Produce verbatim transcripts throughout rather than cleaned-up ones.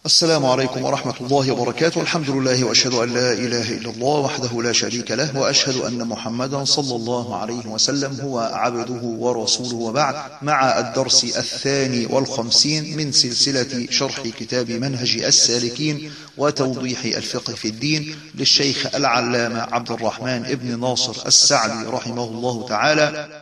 السلام عليكم ورحمة الله وبركاته. الحمد لله وأشهد أن لا إله إلا الله وحده لا شريك له، وأشهد أن محمدا صلى الله عليه وسلم هو عبده ورسوله، وبعد، مع الدرس الثاني والخمسين من سلسلة شرح كتاب منهج السالكين وتوضيح الفقه في الدين للشيخ العلامة عبد الرحمن ابن ناصر السعدي رحمه الله تعالى.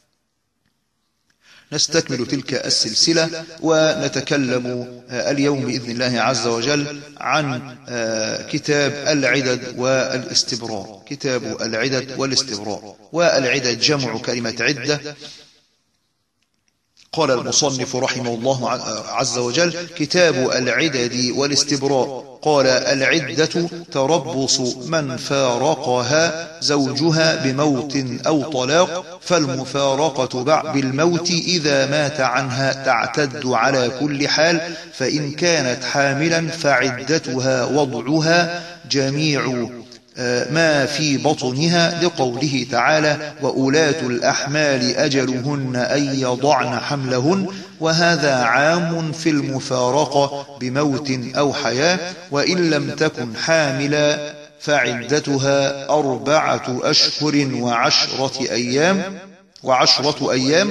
نستكمل تلك السلسلة ونتكلم اليوم بإذن الله عز وجل عن كتاب العدد والاستبراء. كتاب العدد والاستبراء، والعدد جمع كلمة عدة. قال المصنف رحمه الله عز وجل: كتاب العدد والاستبراء. قال: العدة تربص من فارقها زوجها بموت أو طلاق، فالمفارقة بالموت إذا مات عنها تعتد على كل حال، فإن كانت حاملا فعدتها وضعها جميع ما في بطنها، لقوله تعالى: وأولاة الأحمال أجلهن أن يضعن حملهن. وهذا عام في المفارقة بموت أو حياة، وإن لم تكن حاملا فعدتها أربعة أشهر وعشرة أيام وعشرة أيام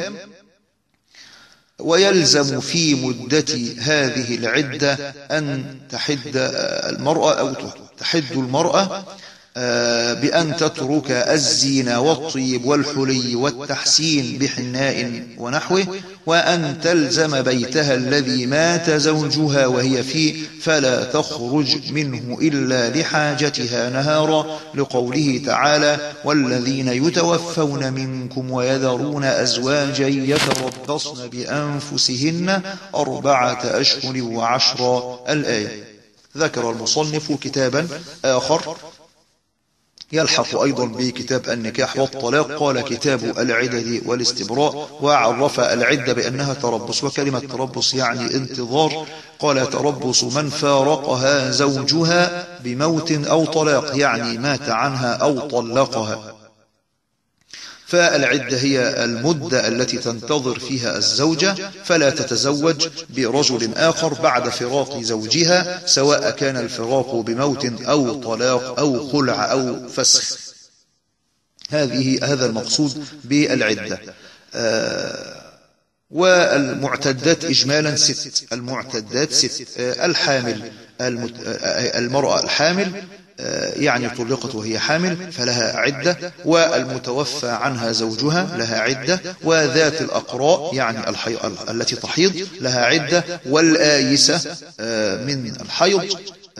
ويلزم في مدة هذه العدة أن تحد المرأة أو تحد المرأة بأن تترك الزينة والطيب والحلي والتحسين بحناء ونحوه، وأن تلزم بيتها الذي مات زوجها وهي فيه، فلا تخرج منه إلا لحاجتها نهارا، لقوله تعالى: والذين يتوفون منكم ويذرون أزواجا يتربصن بأنفسهن أربعة أشهر وعشرة. الآية. ذكر المصنف كتابا آخر يلحق أيضا بكتاب النكاح والطلاق. قال: كتاب العدد والاستبراء. وعرف العدة بأنها تربص، وكلمة تربص يعني انتظار. قال: تربص من فارقها زوجها بموت أو طلاق، يعني مات عنها أو طلقها. فالعدة هي المدة التي تنتظر فيها الزوجة فلا تتزوج برجل آخر بعد فراق زوجها، سواء كان الفراق بموت أو طلاق أو خلع أو فسخ. هذه هذا المقصود بالعدة. آه والمعتدات إجمالا ست. المعتدات ست. آه الحامل، آه المرأة الحامل يعني طلقت وهي حامل فلها عدة، والمتوفى عنها زوجها لها عدة، وذات الأقراء يعني الحي... التي تحيض لها عدة، والآيسة من الحيض،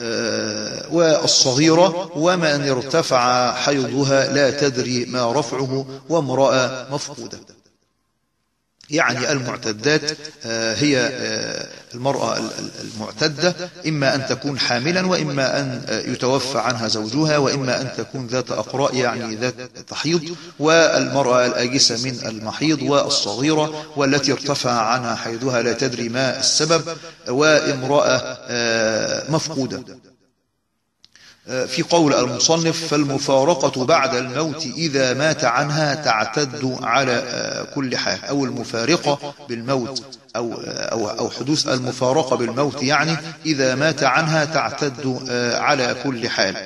والصغيرة، ومن ارتفع حيضها لا تدري ما رفعه، وامرأة مفقودة. يعني المعتدات هي المرأة المعتدة إما أن تكون حاملا، وإما أن يتوفى عنها زوجها، وإما أن تكون ذات أقراء يعني ذات تحيض، والمرأة الآجسة من المحيض، والصغيرة، والتي ارتفع عنها حيضها لا تدري ما السبب، وامرأة مفقودة. في قول المصنف: فالمفارقة بعد الموت إذا مات عنها تعتد على كل حال، أو المفارقة بالموت أو, أو, أو حدوث المفارقة بالموت يعني إذا مات عنها تعتد على كل حال.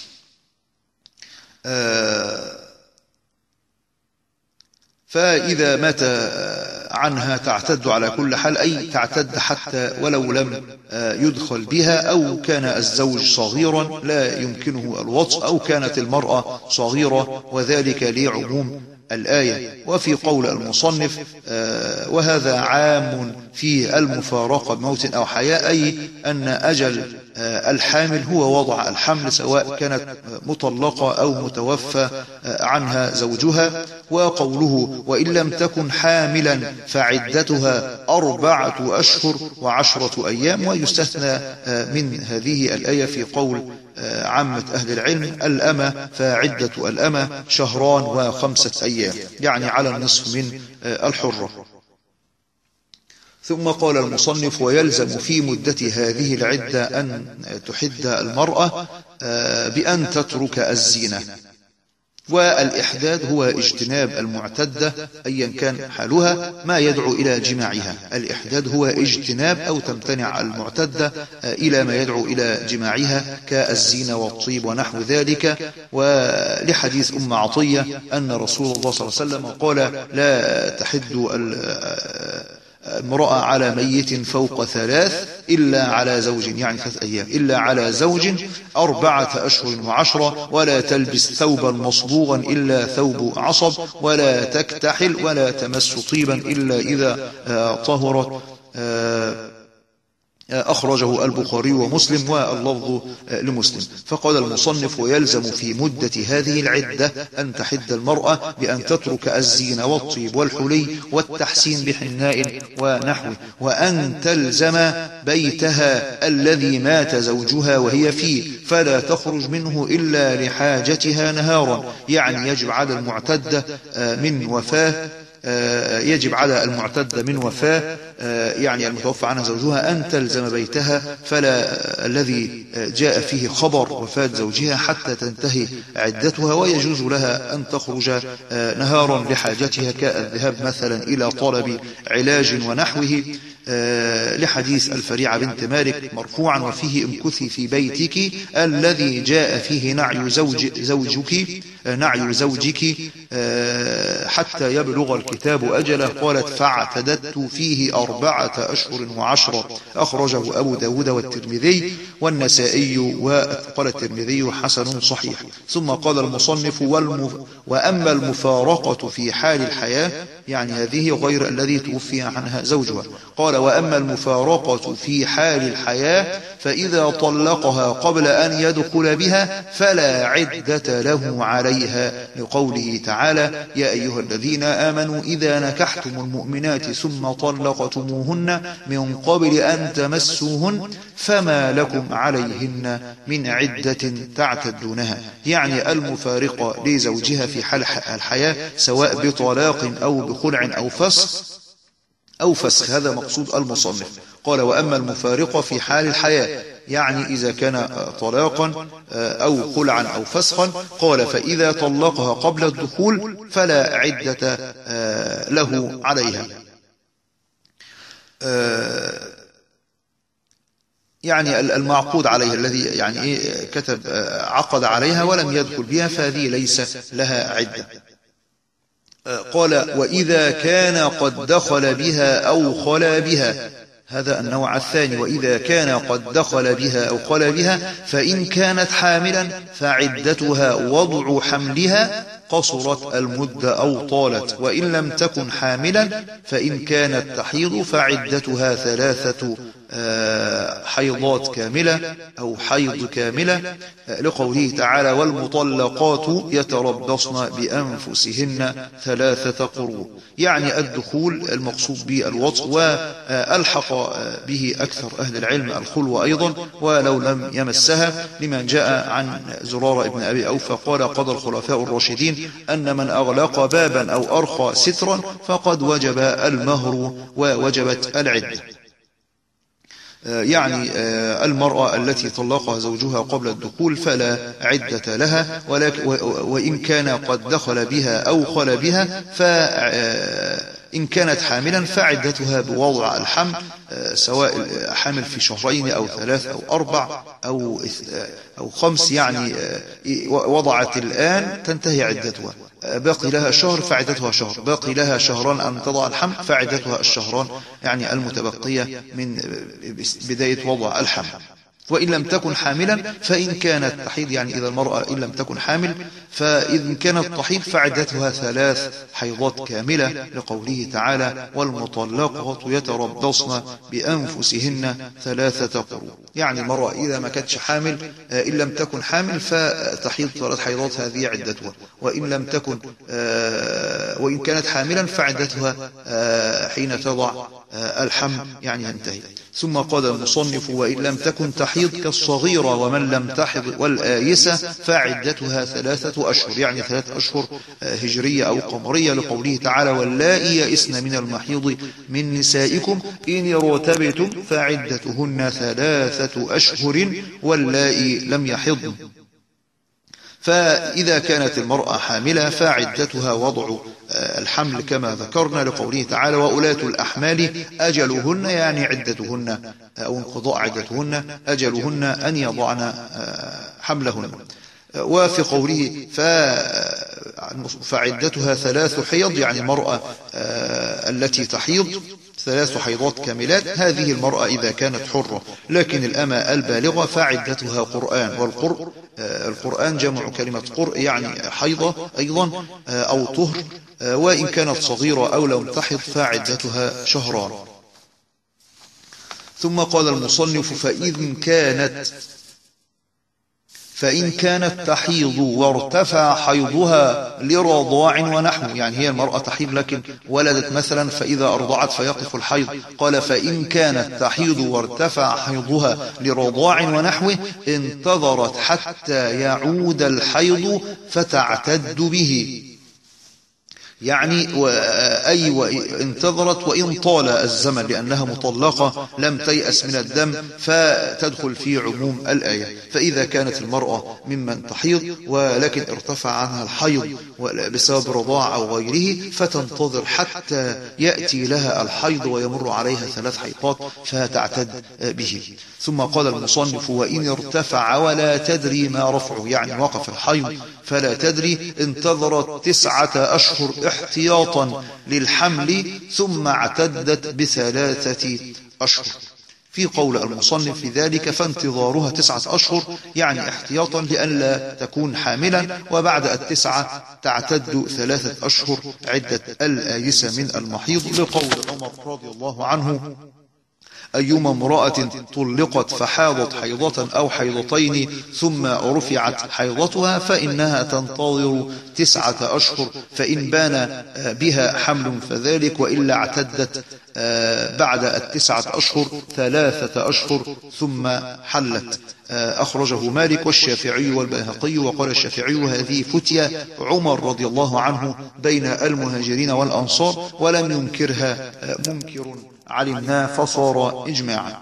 فإذا مات عنها تعتد على كل حال، أي تعتد حتى ولو لم يدخل بها، أو كان الزوج صغيرا لا يمكنه الوطء، أو كانت المرأة صغيرة، وذلك لعموم الآية. وفي قول المصنف: وهذا عام في المفارقة بموت أو حياة، أي أن أجل الحامل هو وضع الحمل، سواء كانت مطلقة أو متوفى عنها زوجها. وقوله: وإن لم تكن حاملا فعدتها أربعة أشهر وعشرة أيام. ويستثنى من هذه الآية في قول عامة أهل العلم: الأمة، فعدة الأمة شهران وخمسة أيام، يعني على النصف من الحرة. ثم قال المصنف: ويلزم في مدة هذه العدة أن تحد المرأة بأن تترك الزينة. والإحداد هو اجتناب المعتدة أيا كان حالها ما يدعو إلى جماعها. الإحداد هو اجتناب أو تمتنع المعتدة إلى ما يدعو إلى جماعها كالزينة والطيب ونحو ذلك. ولحديث أم عطية أن رسول الله صلى الله عليه وسلم قال لا تحد امرأة على ميت فوق ثلاث إلا على زوج، يعني ثلاث أيام، إلا على زوج أربعة أشهر وعشرة، ولا تلبس ثوبا مصبوغا إلا ثوب عصب، ولا تكتحل، ولا تمس طيبا إلا إذا طهرت. أخرجه البخاري ومسلم واللفظ لمسلم. فقال المصنف ويلزم في مدة هذه العدة أن تحد المرأة بأن تترك الزين والطيب والحلي والتحسين بحناء ونحوه، وأن تلزم بيتها الذي مات زوجها وهي فيه، فلا تخرج منه إلا لحاجتها نهارا. يعني يجب على المعتدة من وفاة يجب على المعتدة من وفاة يعني المتوفى عنها زوجها أن تلزم بيتها، فلا الذي جاء فيه خبر وفاة زوجها حتى تنتهي عدتها، ويجوز لها أن تخرج نهارا لحاجتها كالذهاب مثلا إلى طلب علاج ونحوه، لحديث الفريعة بنت مالك مرفوعا وفيه امكثي في بيتك الذي جاء فيه نعي زوج زوجك نعي زوجك حتى يبلغ الكتاب أجله. قالت فاعتددت فيه أربعة أشهر وعشرة. أخرجه أبو داود والترمذي والنسائي، وقال الترمذي حسن صحيح. ثم قال المصنف والمف... وأما المفارقة في حال الحياة، يعني هذه غير الذي توفي عنها زوجها. قال وأما المفارقة في حال الحياة فإذا طلقها قبل أن يدخل بها فلا عدة له عليها، لقوله تعالى يا أيها الذين آمنوا إذا نكحتم المؤمنات ثم طلقتموهن من قبل أن تمسوهن فما لكم عليهن من عدة تعتدونها. يعني المفارقة لزوجها في حال الحياة سواء بطلاق أو بخلع أو فسخ أو فسخ، هذا مقصود المصنف. قال وأما المفارقة في حال الحياة، يعني إذا كان طلاقا أو خلعا أو فسخا، قال فإذا طلقها قبل الدخول فلا عدة له عليها. يعني المعقود عليها الذي يعني إيه كتب عقد عليها ولم يدخل بها فهذه ليس لها عدة. قال وإذا كان قد دخل بها أو خلا بها، هذا النوع الثاني. وإذا كان قد دخل بها أو خلا بها فإن كانت حاملا فعدتها وضع حملها قصرت المدة أو طالت، وإن لم تكن حاملا فإن كانت تحيض فعدتها ثلاثة حيضات كاملة أو حيض كاملة، لقوله تعالى والمطلقات يتربصن بأنفسهن ثلاثة قروء. يعني الدخول المقصود به الوطء، والحق به أكثر أهل العلم الخلوة أيضا ولو لم يمسها، لمن جاء عن زرارة ابن أبي أوفى قال قضى الخلفاء الراشدين أن من أغلق بابا أو أرخى سترا فقد وجب المهر ووجبت العدة. يعني المرأة التي طلقها زوجها قبل الدخول فلا عدة لها، ولكن وإن كان قد دخل بها أو خل بها، فإن كانت حاملا فعدتها بوضع الحمل، سواء حامل في شهرين أو ثلاث أو أربع أو أو خمس، يعني وضعت الآن تنتهي عدتها. باقي لها شهر فعدتها شهر، باقي لها شهران أن تضع الحمل فعدتها الشهران يعني المتبقية من بداية وضع الحمل. وإن لم تكن حاملا فإن كانت تحيض، يعني إذا المرأة إن لم تكن حامل فإن كانت تحيض فعدتها ثلاث حيضات كاملة، لقوله تعالى والمطلقات يتربصن بأنفسهن ثلاثة قروء. يعني المرأة إذا ما كانتش حامل إن لم تكن حامل فتحيض ثلاث حيضات، هذه عدتها. وإن لم تكن وإن كانت حاملا فعدتها حين تضع الحمل يعني ينتهي. ثم قال المصنف وإن لم تكن تحيض كالصغيرة ومن لم تحض والآيسة فعدتها ثلاثة أشهر، يعني ثلاثة أشهر هجرية أو قمرية، لقوله تعالى واللائي يئسن من المحيض من نسائكم إن ارتبتم فعدتهن ثلاثة أشهر واللائي لم يحضن. فإذا كانت المرأة حاملة فعدتها وضع الحمل كما ذكرنا لقوله تعالى وأولاة الأحمال أجلهن، يعني عدتهن أو انقضاء عدتهن أجلهن أن يضعن حملهن. وفي قوله فعدتها ثلاث حيض، يعني المرأة التي تحيض ثلاث حيضات كاملات، هذه المرأة إذا كانت حرة. لكن الأمة البالغة فعدتها قرآن، والقرء القرآن جمع كلمة قرء يعني حيضة أيضا أو طهر، وإن كانت صغيرة أو لم تحض فعدتها شهران. ثم قال المصنف فإن كانت فإن كانت تحيض وارتفع حيضها لرضاع ونحو، يعني هي المرأة تحيض لكن ولدت مثلا فإذا أرضعت فيقف الحيض، قال فإن كانت تحيض وارتفع حيضها لرضاع ونحوه انتظرت حتى يعود الحيض فتعتد به، يعني أي انتظرت وإن طال الزمن لأنها مطلقة لم تيأس من الدم فتدخل في عموم الآية. فإذا كانت المرأة ممن تحيض ولكن ارتفع عنها الحيض بسبب رضاع أو غيره فتنتظر حتى يأتي لها الحيض ويمر عليها ثلاث حيضات فتعتد به. ثم قال المصنف وإن ارتفع ولا تدري ما رفعه، يعني وقف الحيض فلا تدري، انتظرت تسعة أشهر احتياطا للحمل ثم اعتدت بثلاثة أشهر. في قول المصنف في ذلك فانتظارها تسعة أشهر يعني احتياطا لئلا تكون حاملا، وبعد التسعة تعتد ثلاثة أشهر عدة الآيسة من المحيض، لقول عمر رضي الله عنه أيما امرأة طلقت فحاضت حيضة أو حيضتين ثم رفعت حيضتها فإنها تنتظر تسعة أشهر، فإن بان بها حمل فذلك، وإلا اعتدت بعد التسعة أشهر ثلاثة أشهر ثم حلت. أخرجه مالك والشافعي والبيهقي. وقال الشافعي هذه فتية عمر رضي الله عنه بين المهاجرين والأنصار ولم ينكرها منكر علمنا فصار إجماعا.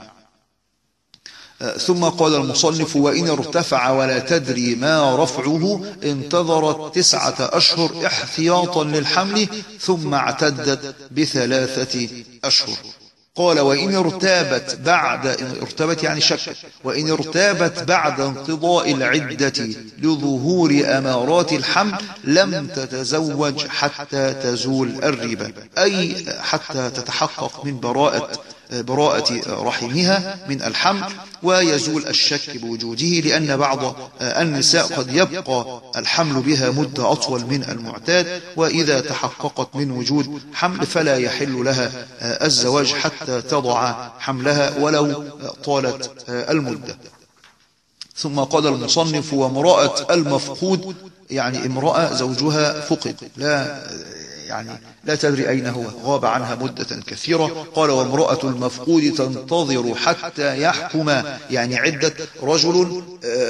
ثم قال المصنف وإن ارتفع ولا تدري ما رفعه انتظرت تسعة أشهر احتياطا للحمل ثم اعتدت بثلاثة أشهر. قال وإن ارتابت بعد ارتابت يعني شكت وإن ارتابت بعد انقضاء العدة لظهور أمارات الحمل لم تتزوج حتى تزول الريبة، أي حتى تتحقق من براءة براءة رحمها من الحمل ويزول الشك بوجوده، لأن بعض النساء قد يبقى الحمل بها مدة أطول من المعتاد، وإذا تحققت من وجود حمل فلا يحل لها الزواج حتى تضع حملها ولو طالت المدة. ثم قال المصنف وامرأة المفقود، يعني امرأة زوجها فقد لا يعني لا تدري أين هو، غاب عنها مدة كثيرة. قال وامرأة المفقود تنتظر حتى يحكم، يعني عدة رجل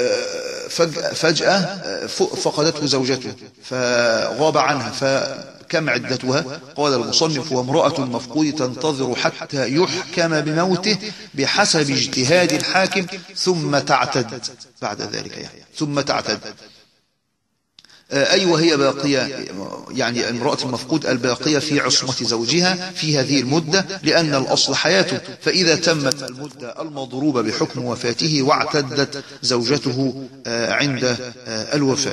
فجأة فقدته زوجته فغاب عنها فكم عدتها؟ قال المصنف وامرأة المفقود تنتظر حتى يحكم بموته بحسب اجتهاد الحاكم ثم تعتد بعد ذلك، يعني ثم تعتد أي وهي باقية، يعني امرأة المفقود الباقية في عصمة زوجها في هذه المدة، لأن الأصل حياته، فإذا تمت المدة المضروبة بحكم وفاته واعتدت زوجته عند الوفاة.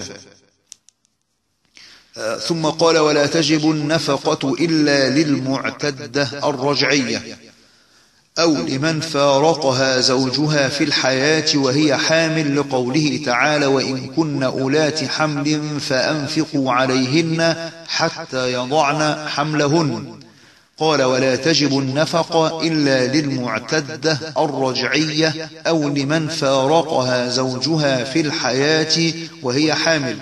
ثم قال ولا تجب النفقة إلا للمعتدة الرجعية أو لمن فارقها زوجها في الحياة وهي حامل، لقوله تعالى وإن كن أولات حمل فأنفقوا عليهن حتى يضعن حملهن. قال ولا تجب النفقة إلا للمعتدة الرجعية أو لمن فارقها زوجها في الحياة وهي حامل،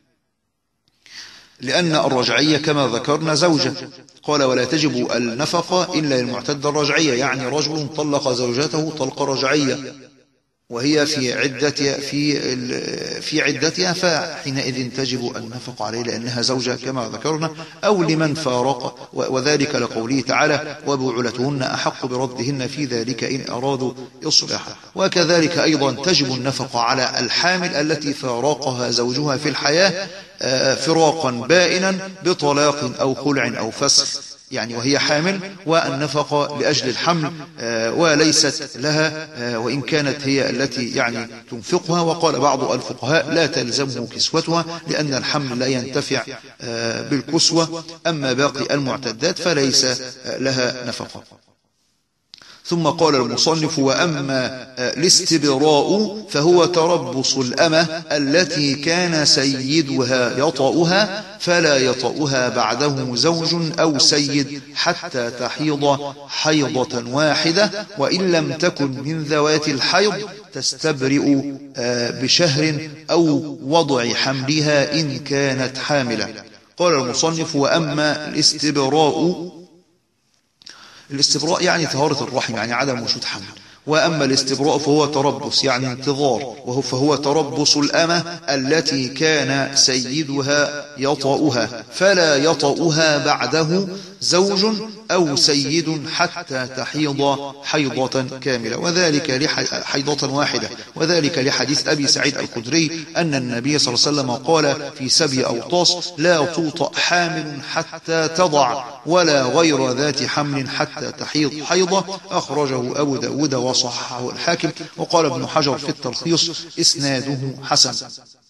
لأن الرجعية كما ذكرنا زوجة. قال ولا تجب النفقة إلا للمعتدة الرجعية، يعني رجل طلق زوجته طلق رجعية وهي في عدتها في في عدتها، فحينئذ تجب النفقة عليه لأنها زوجة كما ذكرنا، أو لمن فارق، وذلك لقوله تعالى وبعولتهن أحق بردهن في ذلك إن أرادوا إصلاحا. وكذلك أيضا تجب النفقة على الحامل التي فارقها زوجها في الحياة فراقا بائنا بطلاق أو خلع أو فسخ، يعني وهي حامل والنفقة لأجل الحمل وليست لها، وإن كانت هي التي يعني تنفقها. وقال بعض الفقهاء لا تلزمه كسوتها لأن الحمل لا ينتفع بالكسوة، أما باقي المعتدات فليس لها نفقة. ثم قال المصنف وأما الاستبراء فهو تربص الأمة التي كان سيدها يطأها فلا يطأها بعده زوج أو سيد حتى تحيض حيضة واحدة، وإن لم تكن من ذوات الحيض تستبرئ بشهر أو وضع حملها إن كانت حاملة. قال المصنف وأما الاستبراء، الاستبراء يعني طهارة الرحم، يعني عدم وجود حمل. وأما الاستبراء فهو تربص يعني انتظار، وهو فهو تربص الأمة التي كان سيدها يطأها فلا يطأها بعده زوج أو سيد حتى تحيض حيضة كاملة، وذلك حيضة واحدة، وذلك لحديث أبي سعيد الخدري أن النبي صلى الله عليه وسلم قال في سبي أوطاس لا توطأ حامل حتى تضع ولا غير ذات حمل حتى تحيض حيضة، أخرجه أبو داود وصححه الحاكم. وقال ابن حجر في التلخيص إسناده حسن.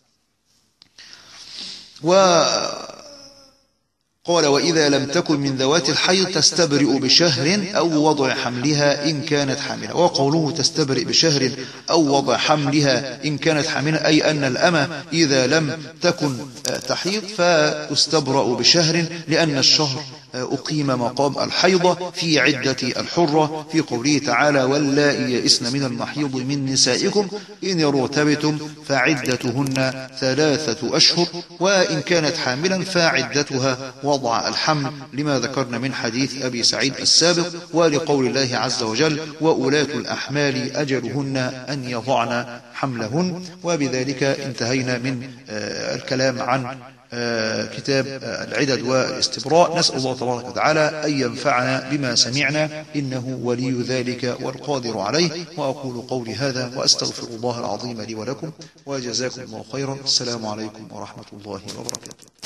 و قال وإذا لم تكن من ذوات الحيض تستبرئ بشهر أو وضع حملها إن كانت حاملة. وقوله تستبرئ بشهر أو وضع حملها إن كانت حاملة أي أن الأمة إذا لم تكن تحيض فتستبرأ بشهر، لأن الشهر أقيم مقام الحيضة في عدة الحرة في قوله تعالى واللائي يئسن من المحيض من نسائكم إن ارتبتم فعدتهن ثلاثة أشهر، وإن كانت حاملا فعدتها وضع الحمل، لما ذكرنا من حديث أبي سعيد السابق، ولقول الله عز وجل وأولاة الأحمال أجلهن أن يضعن حملهن. وبذلك انتهينا من الكلام عن كتاب العدد والاستبراء. نسأل الله تبارك وتعالى أن ينفعنا بما سمعنا إنه ولي ذلك والقادر عليه. وأقول قولي هذا وأستغفر الله العظيم لي ولكم، وجزاكم الله خيرا. السلام عليكم ورحمة الله وبركاته.